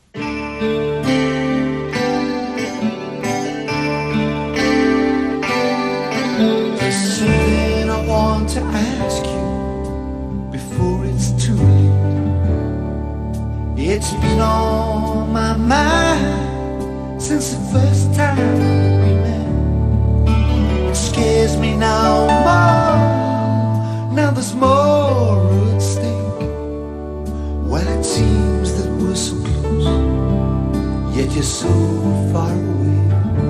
To ask you before it's too late. It's been on my mind since the first time we met. It scares me now more. Now there's more at stake. Well, it seems that we're so close, yet you're so far away.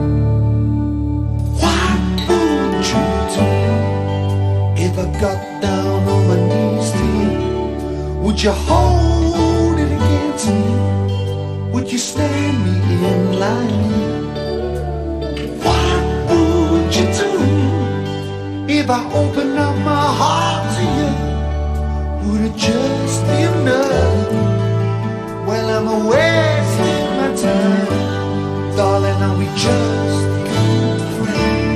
Why would you do? If I got down on my knees to you, would you hold it against me? Would you stand me in line? What would you do if I opened up my heart to you? Would it just be enough? Well, I'm wasting my time, darling, are we just good friends?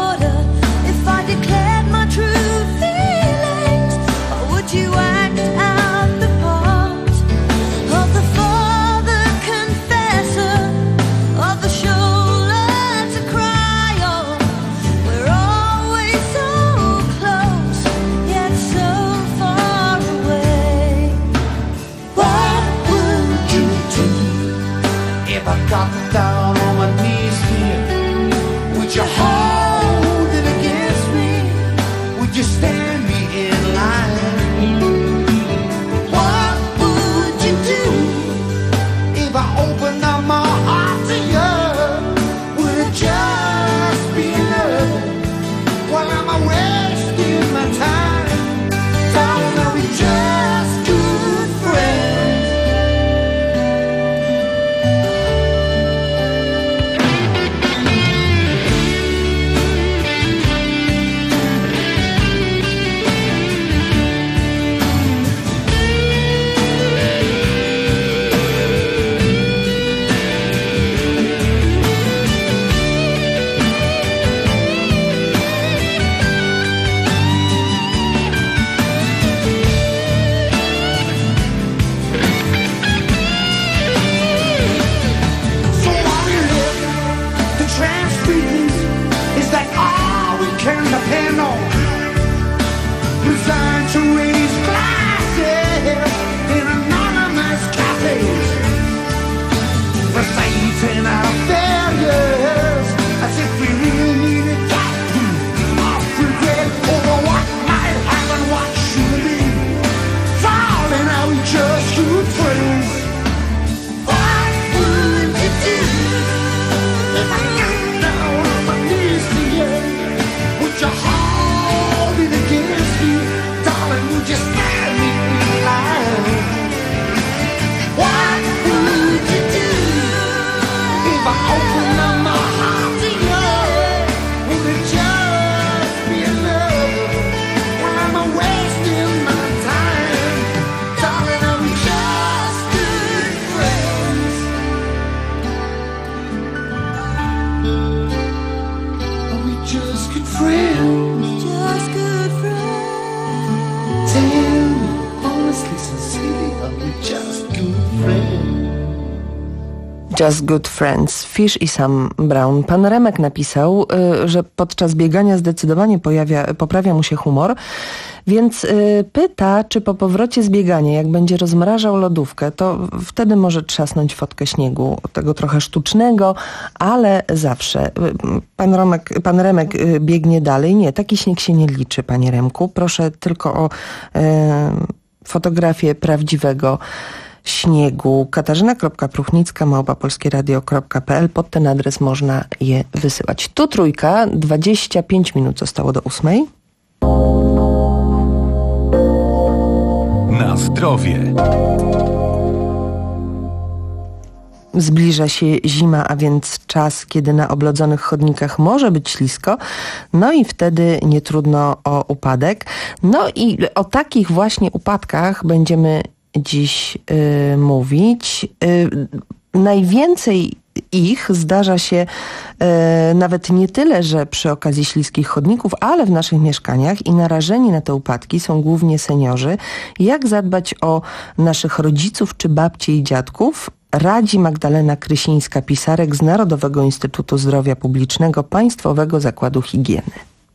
You act Just Good Friends, Fish i Sam Brown. Pan Remek napisał, y, że podczas biegania zdecydowanie pojawia, poprawia mu się humor, więc y, pyta, czy po powrocie z biegania, jak będzie rozmrażał lodówkę, to wtedy może trzasnąć fotkę śniegu, tego trochę sztucznego, ale zawsze. Y, pan, Romek, pan Remek y, biegnie dalej. Nie, taki śnieg się nie liczy, panie Remku. Proszę tylko o y, fotografię prawdziwego śniegu. Katarzyna.Pruchnicka małpa polskieradio kropka pe el. Pod ten adres można je wysyłać. Tu Trójka, dwadzieścia pięć minut zostało do ósmej. Na zdrowie. Zbliża się zima, a więc czas, kiedy na oblodzonych chodnikach może być ślisko, no i wtedy nie trudno o upadek. No i o takich właśnie upadkach będziemy dziś y, mówić. Y, najwięcej ich zdarza się e, nawet nie tyle, że przy okazji śliskich chodników, ale w naszych mieszkaniach i narażeni na te upadki są głównie seniorzy. Jak zadbać o naszych rodziców czy babci i dziadków? Radzi Magdalena Krysińska-Pisarek z Narodowego Instytutu Zdrowia Publicznego Państwowego Zakładu Higieny.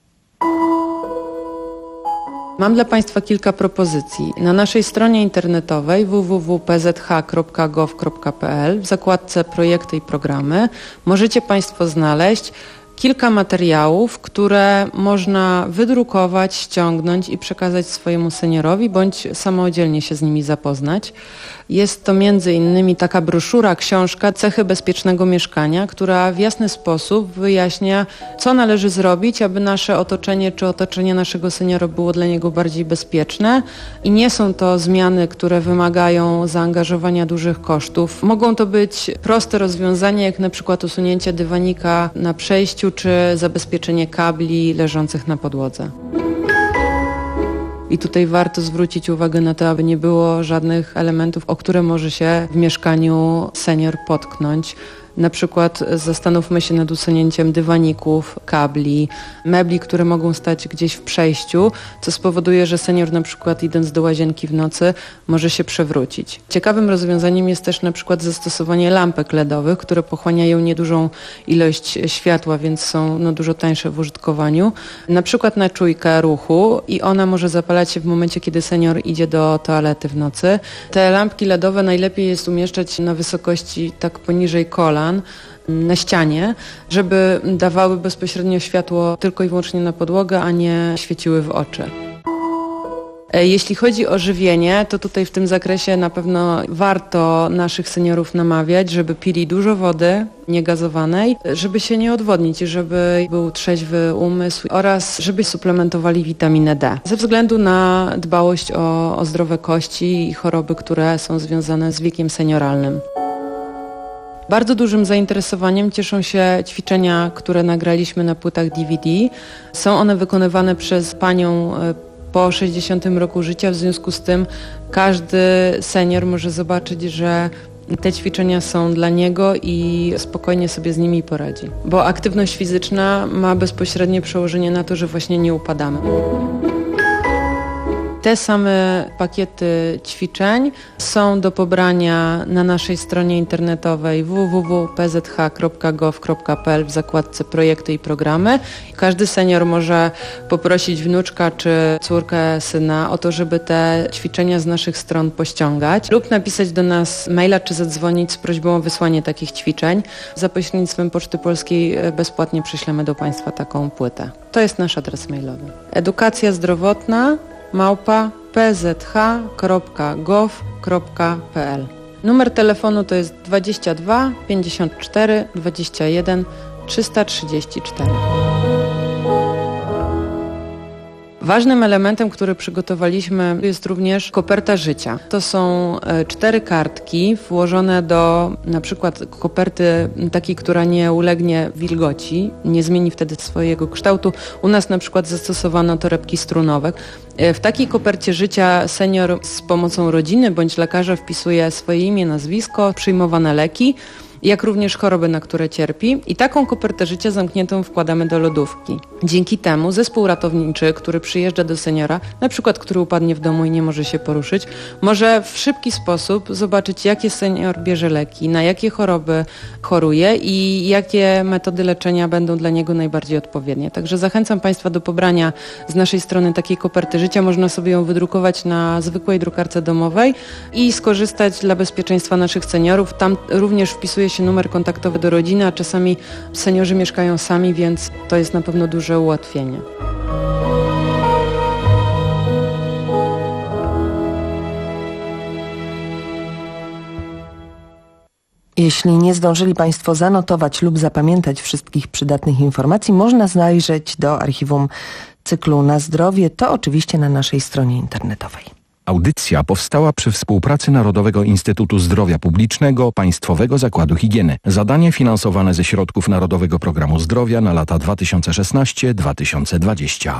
Mam dla Państwa kilka propozycji. Na naszej stronie internetowej w w w kropka p z h kropka gov kropka p l w zakładce Projekty i Programy możecie Państwo znaleźć kilka materiałów, które można wydrukować, ściągnąć i przekazać swojemu seniorowi, bądź samodzielnie się z nimi zapoznać. Jest to między innymi taka broszura, książka Cechy bezpiecznego mieszkania, która w jasny sposób wyjaśnia, co należy zrobić, aby nasze otoczenie czy otoczenie naszego seniora było dla niego bardziej bezpieczne. I nie są to zmiany, które wymagają zaangażowania dużych kosztów. Mogą to być proste rozwiązania, jak na przykład usunięcie dywanika na przejściu, czy zabezpieczenie kabli leżących na podłodze. I tutaj warto zwrócić uwagę na to, aby nie było żadnych elementów, o które może się w mieszkaniu senior potknąć. Na przykład zastanówmy się nad usunięciem dywaników, kabli, mebli, które mogą stać gdzieś w przejściu, co spowoduje, że senior na przykład idąc do łazienki w nocy może się przewrócić. Ciekawym rozwiązaniem jest też na przykład zastosowanie lampek ledowych, które pochłaniają niedużą ilość światła, więc są no, dużo tańsze w użytkowaniu. Na przykład na czujkę ruchu i ona może zapalać się w momencie, kiedy senior idzie do toalety w nocy. Te lampki ledowe najlepiej jest umieszczać na wysokości tak poniżej kolan, na ścianie, żeby dawały bezpośrednio światło tylko i wyłącznie na podłogę, a nie świeciły w oczy. Jeśli chodzi o żywienie, to tutaj w tym zakresie na pewno warto naszych seniorów namawiać, żeby pili dużo wody niegazowanej, żeby się nie odwodnić, żeby był trzeźwy umysł oraz żeby suplementowali witaminę D. Ze względu na dbałość o, o zdrowe kości i choroby, które są związane z wiekiem senioralnym. Bardzo dużym zainteresowaniem cieszą się ćwiczenia, które nagraliśmy na płytach D V D. Są one wykonywane przez panią po sześćdziesiątym roku życia, w związku z tym każdy senior może zobaczyć, że te ćwiczenia są dla niego i spokojnie sobie z nimi poradzi. Bo aktywność fizyczna ma bezpośrednie przełożenie na to, że właśnie nie upadamy. Te same pakiety ćwiczeń są do pobrania na naszej stronie internetowej w w w kropka p z h kropka gov kropka p l w zakładce Projekty i Programy. Każdy senior może poprosić wnuczka czy córkę, syna o to, żeby te ćwiczenia z naszych stron pościągać lub napisać do nas maila czy zadzwonić z prośbą o wysłanie takich ćwiczeń. Za pośrednictwem Poczty Polskiej bezpłatnie przyślemy do Państwa taką płytę. To jest nasz adres mailowy. Edukacja zdrowotna małpa p z h kropka gov kropka p l. Numer telefonu to jest dwadzieścia dwa pięćdziesiąt cztery dwadzieścia jeden trzysta trzydzieści cztery. Ważnym elementem, który przygotowaliśmy, jest również koperta życia. To są cztery kartki włożone do na przykład koperty takiej, która nie ulegnie wilgoci, nie zmieni wtedy swojego kształtu. U nas na przykład zastosowano torebki strunowe. W takiej kopercie życia senior z pomocą rodziny bądź lekarza wpisuje swoje imię, nazwisko, przyjmowane leki jak również choroby, na które cierpi. I taką kopertę życia zamkniętą wkładamy do lodówki. Dzięki temu zespół ratowniczy, który przyjeżdża do seniora, na przykład który upadnie w domu i nie może się poruszyć, może w szybki sposób zobaczyć, jakie senior bierze leki, na jakie choroby choruje i jakie metody leczenia będą dla niego najbardziej odpowiednie. Także zachęcam Państwa do pobrania z naszej strony takiej koperty życia. Można sobie ją wydrukować na zwykłej drukarce domowej i skorzystać dla bezpieczeństwa naszych seniorów. Tam również wpisuje się numer kontaktowy do rodziny, a czasami seniorzy mieszkają sami, więc to jest na pewno duże ułatwienie. Jeśli nie zdążyli Państwo zanotować lub zapamiętać wszystkich przydatnych informacji, można zajrzeć do archiwum cyklu Na zdrowie, to oczywiście na naszej stronie internetowej. Audycja powstała przy współpracy Narodowego Instytutu Zdrowia Publicznego Państwowego Zakładu Higieny. Zadanie finansowane ze środków Narodowego Programu Zdrowia na lata dwa tysiące szesnaście do dwa tysiące dwudziestego.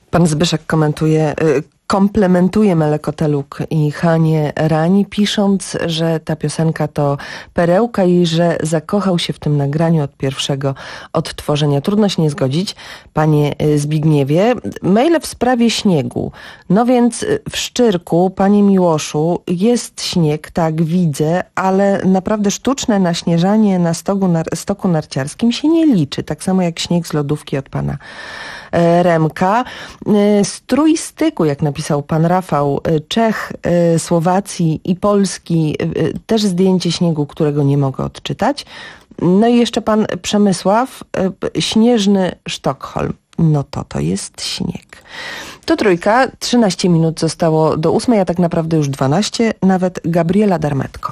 Pan Zbyszek komentuje, komplementuje Melekoteluk i Hanie Rani, pisząc, że ta piosenka to perełka i że zakochał się w tym nagraniu od pierwszego odtworzenia. Trudno się nie zgodzić, panie Zbigniewie. Maile w sprawie śniegu. No więc w Szczyrku, panie Miłoszu, jest śnieg, tak, widzę, ale naprawdę sztuczne naśnieżanie na stogu, na stoku narciarskim się nie liczy. Tak samo jak śnieg z lodówki od pana Remka. Strój styku, jak napisał pan Rafał, Czech, Słowacji i Polski, też zdjęcie śniegu, którego nie mogę odczytać. No i jeszcze pan Przemysław, śnieżny Sztokholm. No to to jest śnieg. To Trójka, trzynaście minut zostało do ósmej, a tak naprawdę już dwanaście, nawet Gabriela Darmetko.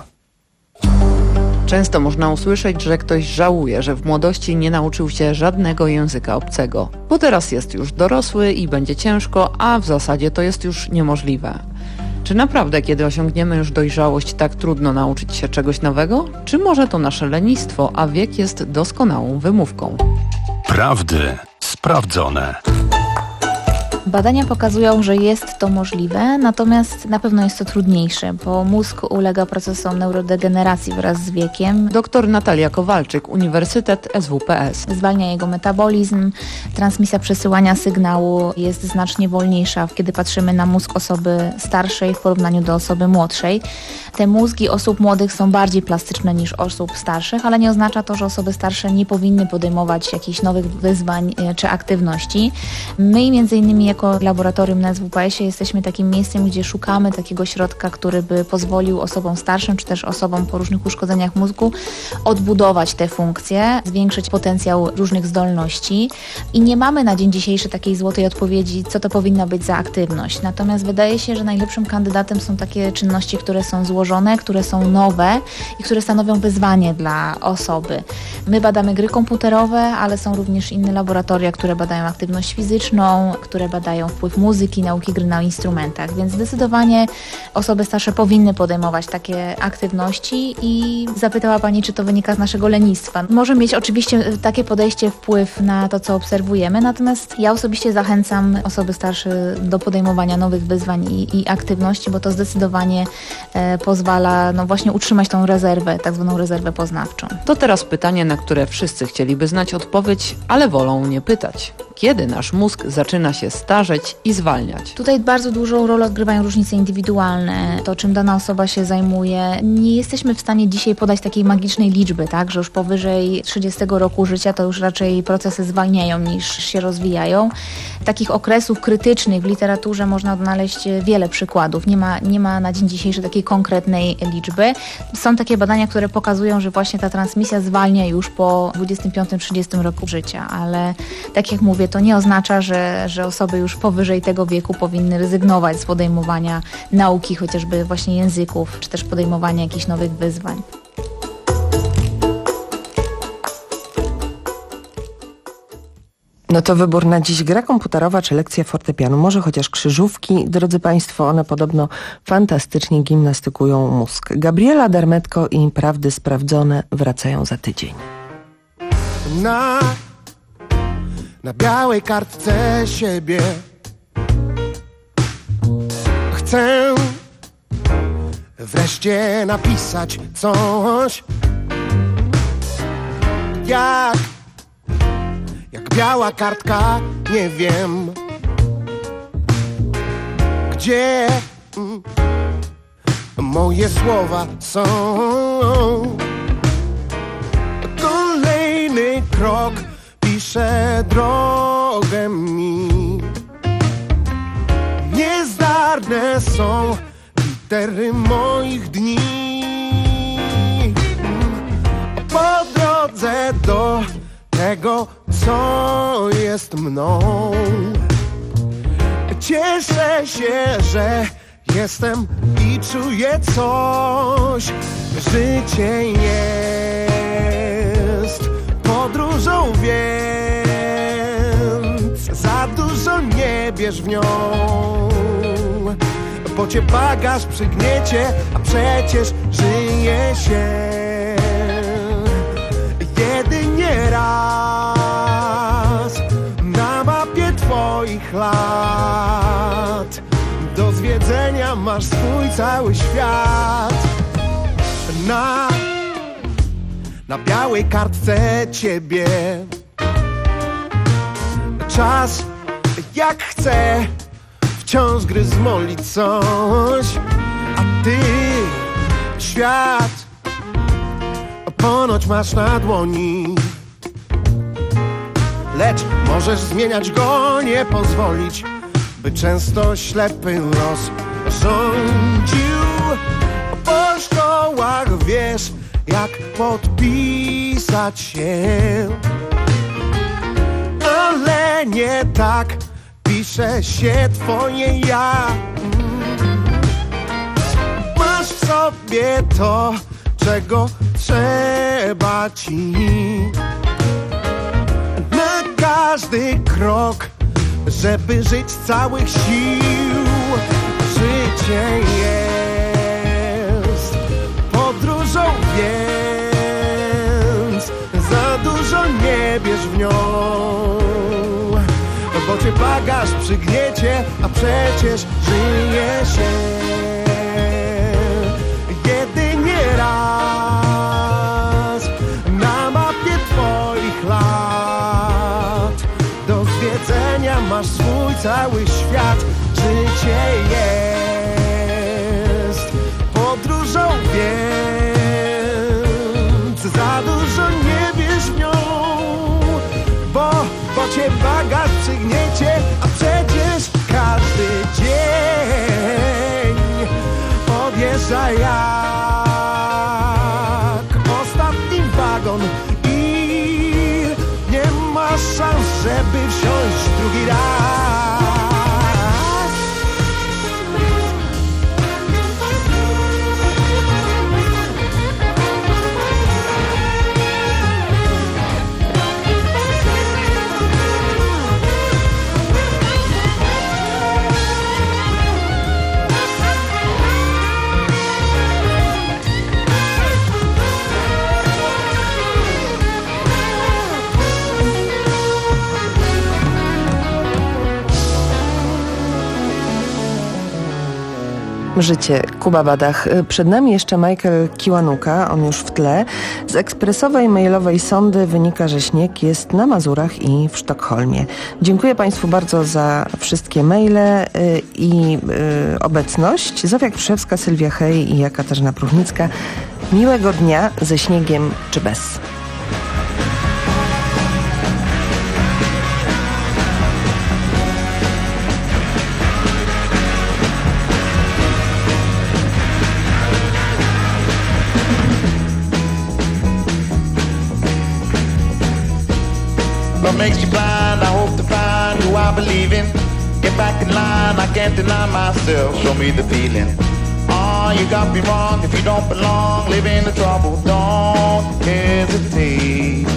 Często można usłyszeć, że ktoś żałuje, że w młodości nie nauczył się żadnego języka obcego, bo teraz jest już dorosły i będzie ciężko, a w zasadzie to jest już niemożliwe. Czy naprawdę, kiedy osiągniemy już dojrzałość, tak trudno nauczyć się czegoś nowego? Czy może to nasze lenistwo, a wiek jest doskonałą wymówką? Prawdy sprawdzone. Badania pokazują, że jest to możliwe, natomiast na pewno jest to trudniejsze, bo mózg ulega procesom neurodegeneracji wraz z wiekiem. Doktor Natalia Kowalczyk, Uniwersytet S W P S. Zwalnia jego metabolizm, transmisja przesyłania sygnału jest znacznie wolniejsza, kiedy patrzymy na mózg osoby starszej w porównaniu do osoby młodszej. Te mózgi osób młodych są bardziej plastyczne niż osób starszych, ale nie oznacza to, że osoby starsze nie powinny podejmować jakichś nowych wyzwań czy aktywności. My między innymi jako laboratorium na S W P S-ie jesteśmy takim miejscem, gdzie szukamy takiego środka, który by pozwolił osobom starszym, czy też osobom po różnych uszkodzeniach mózgu odbudować te funkcje, zwiększyć potencjał różnych zdolności. I nie mamy na dzień dzisiejszy takiej złotej odpowiedzi, co to powinna być za aktywność. Natomiast wydaje się, że najlepszym kandydatem są takie czynności, które są złożone, które są nowe i które stanowią wyzwanie dla osoby. My badamy gry komputerowe, ale są również inne laboratoria, które badają aktywność fizyczną, które badają wpływ muzyki, nauki gry na instrumentach, więc zdecydowanie osoby starsze powinny podejmować takie aktywności i zapytała Pani, czy to wynika z naszego lenistwa. Może mieć oczywiście takie podejście wpływ na to, co obserwujemy, natomiast ja osobiście zachęcam osoby starsze do podejmowania nowych wyzwań i, i aktywności, bo to zdecydowanie e, pozwala no właśnie utrzymać tą rezerwę, tak zwaną rezerwę poznawczą. To teraz pytanie, na które wszyscy chcieliby znać odpowiedź, ale wolą nie pytać. Kiedy nasz mózg zaczyna się starzeć i zwalniać? Tutaj bardzo dużą rolę odgrywają różnice indywidualne, to czym dana osoba się zajmuje. Nie jesteśmy w stanie dzisiaj podać takiej magicznej liczby, tak, że już powyżej trzydziestego roku życia to już raczej procesy zwalniają niż się rozwijają. Takich okresów krytycznych w literaturze można odnaleźć wiele przykładów. Nie ma, nie ma na dzień dzisiejszy takiej konkretnej liczby. Są takie badania, które pokazują, że właśnie ta transmisja zwalnia już po dwudziestym piątym trzydziestym roku życia, ale tak jak mówię, to nie oznacza, że, że osoby już powyżej tego wieku powinny rezygnować z podejmowania nauki, chociażby właśnie języków, czy też podejmowania jakichś nowych wyzwań. No to wybór na dziś: gra komputerowa czy lekcja fortepianu, może chociaż krzyżówki. Drodzy Państwo, one podobno fantastycznie gimnastykują mózg. Gabriela Darmetko i Prawdy sprawdzone wracają za tydzień. Na, na białej kartce siebie chcę wreszcie napisać coś, jak Jak biała kartka, nie wiem gdzie mm, moje słowa są. Kolejny krok, piszę drogę mi. Niezdarne są litery moich dni. Po drodze do tego, co jest mną, cieszę się, że jestem i czuję coś. Życie jest podróżą, więc za dużo nie bierz w nią, bo cię bagaż przygniecie, a przecież żyje się jedynie raz na mapie twoich lat. cały świat. Na, na białej kartce ciebie. Czas jak chcę wciąż gry zmolić coś, a ty świat ponoć masz na dłoni. Lecz możesz zmieniać go, nie pozwolić, by często ślepy los rządził. Po szkołach wiesz, jak podpisać się, ale nie tak pisze się twoje ja. Masz w sobie to, czego trzeba ci. Na każdy krok, żeby żyć z całych sił. Życie jest podróżą, więc za dużo nie bierz w nią, bo cię bagaż przygniecie, a przecież żyje się jedynie raz na mapie twoich lat. Do zwiedzenia masz swój cały świat. Życie jest podróżą, więc za dużo nie bierz w nią, bo, bo cię bagaż przygniecie, a przecież każdy dzień odjeżdża jak ostatni wagon i nie masz szans, żeby wsiąść drugi raz. Życie, Kuba Badach. Przed nami jeszcze Michael Kiwanuka, on już w tle. Z ekspresowej mailowej sondy wynika, że śnieg jest na Mazurach i w Sztokholmie. Dziękuję Państwu bardzo za wszystkie maile i obecność. Zofia Krzewska, Sylwia Hej i ja, Katarzyna Pruchnicka. Miłego dnia ze śniegiem czy bez. What makes you blind? I hope to find who I believe in. Get back in line, I can't deny myself. Show me the feeling. Oh, you got me wrong. If you don't belong, live in the trouble. Don't hesitate.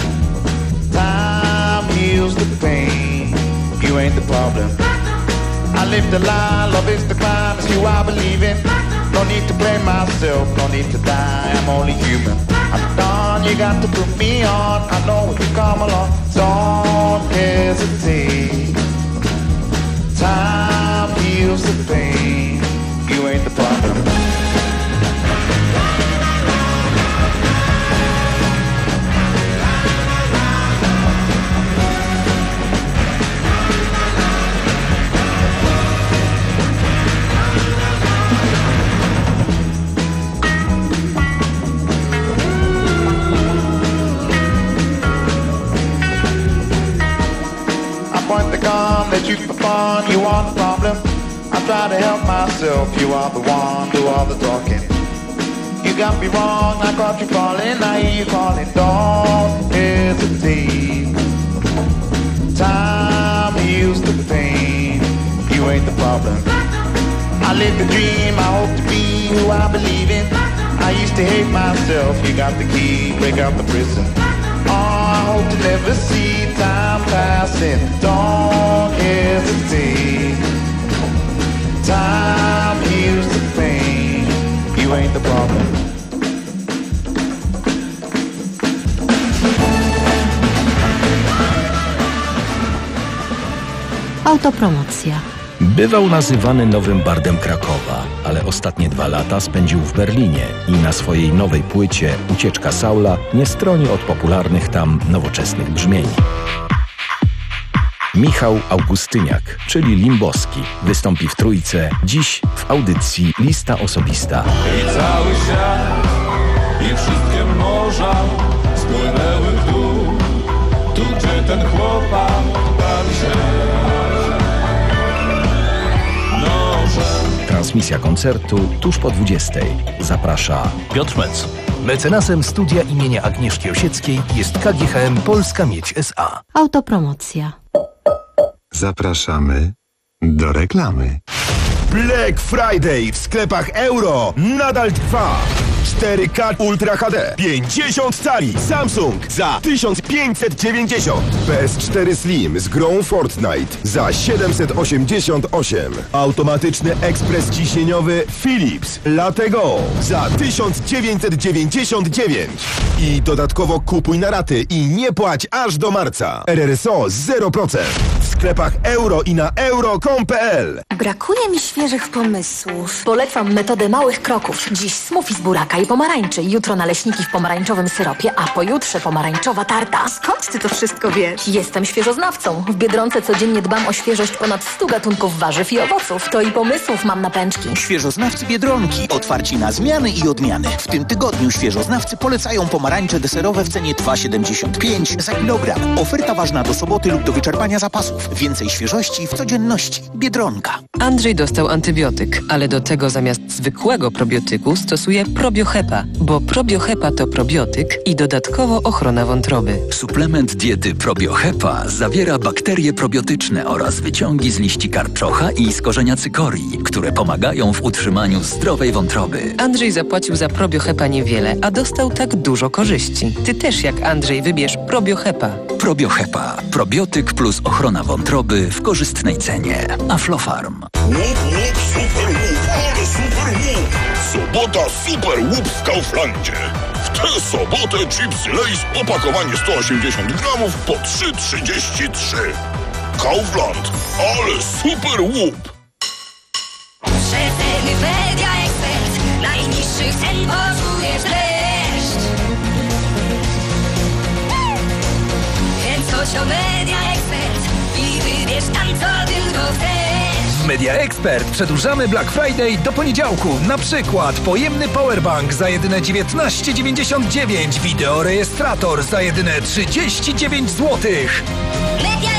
Time heals the pain. You ain't the problem. I live the lie, love is the crime. It's you I believe in. No need to blame myself, no need to die. I'm only human. I'm done, you got to put me on. I know if you come along, don't hesitate. Time heals the pain. You ain't the problem. Point the gun that you perform, you are the problem. I try to help myself, you are the one, do all the talking. You got me wrong, I caught you falling, I hear you calling. Don't hesitate. Time heals the pain. You ain't the problem. I live the dream, I hope to be who I believe in. I used to hate myself, you got the key, break out the prison. Oh, I hope to never see time passing. Don't hesitate. Time heals the pain. You ain't the problem. Autopromocja. Bywał nazywany nowym bardem Krakowa, ale ostatnie dwa lata spędził w Berlinie i na swojej nowej płycie Ucieczka Saula nie stroni od popularnych tam nowoczesnych brzmień. Michał Augustyniak, czyli Limboski, wystąpi w Trójce dziś w audycji Lista Osobista. I cały świat, i wszystkie morza spłynęły w dół, tu gdzie ten chłopak bawi się nożem. Transmisja koncertu tuż po dwudziestej. Zaprasza Piotr Mec. Mecenasem studia imienia Agnieszki Osieckiej jest K G H M Polska Miedź S A. Autopromocja. Zapraszamy do reklamy. Black Friday w sklepach Euro nadal trwa. cztery K Ultra H D pięćdziesiąt cali Samsung za tysiąc pięćset dziewięćdziesiąt. P S cztery Slim z grą Fortnite za siedemset osiemdziesiąt osiem. Automatyczny ekspres ciśnieniowy Philips Latego za tysiąc dziewięćset dziewięćdziesiąt dziewięć. I dodatkowo kupuj na raty i nie płać aż do marca. R R S O zero procent. W sklepach Euro i na euro kropka com kropka p l. Brakuje mi świeżych pomysłów. Polecam metodę małych kroków. Dziś smoothie z buraka i pomarańczy, jutro naleśniki w pomarańczowym syropie, a pojutrze pomarańczowa tarta. Skąd ty to wszystko wiesz? Jestem świeżoznawcą. W Biedronce codziennie dbam o świeżość ponad stu gatunków warzyw i owoców. To i pomysłów mam na pęczki. Świeżoznawcy Biedronki. Otwarci na zmiany i odmiany. W tym tygodniu świeżoznawcy polecają pomarańcze deserowe w cenie dwa siedemdziesiąt pięć za kilogram. Oferta ważna do soboty lub do wyczerpania zapasów. Więcej świeżości w codzienności. Biedronka. Andrzej dostał antybiotyk, ale do tego zamiast zwykłego probiotyku stosuje probiohepa, bo probiohepa to probiotyk i dodatkowo ochrona wątroby. Suplement diety probiohepa zawiera bakterie probiotyczne oraz wyciągi z liści karczocha i z korzenia cykorii, które pomagają w utrzymaniu zdrowej wątroby. Andrzej zapłacił za probiohepa niewiele, a dostał tak dużo korzyści. Ty też jak Andrzej wybierz probiohepa. Probiohepa. Probiotyk plus ochrona wątroby w korzystnej cenie. Aflofarm. Łup, łup, super łup, ale super łup! Sobota super łup w Kauflandzie. W tę sobotę chipsy Lay's opakowanie sto osiemdziesiąt gramów po trzy trzydzieści trzy. Kaufland, ale super łup! Przeceny Media Expert. Najniższych cen poczujesz dreszcz. Więc chodź o Media Expert i wybierz tam, co tylko chcesz. W Media Expert przedłużamy Black Friday do poniedziałku. Na przykład pojemny powerbank za jedyne dziewiętnaście dziewięćdziesiąt dziewięć. Wideorejestrator za jedyne trzydzieści dziewięć złotych. Media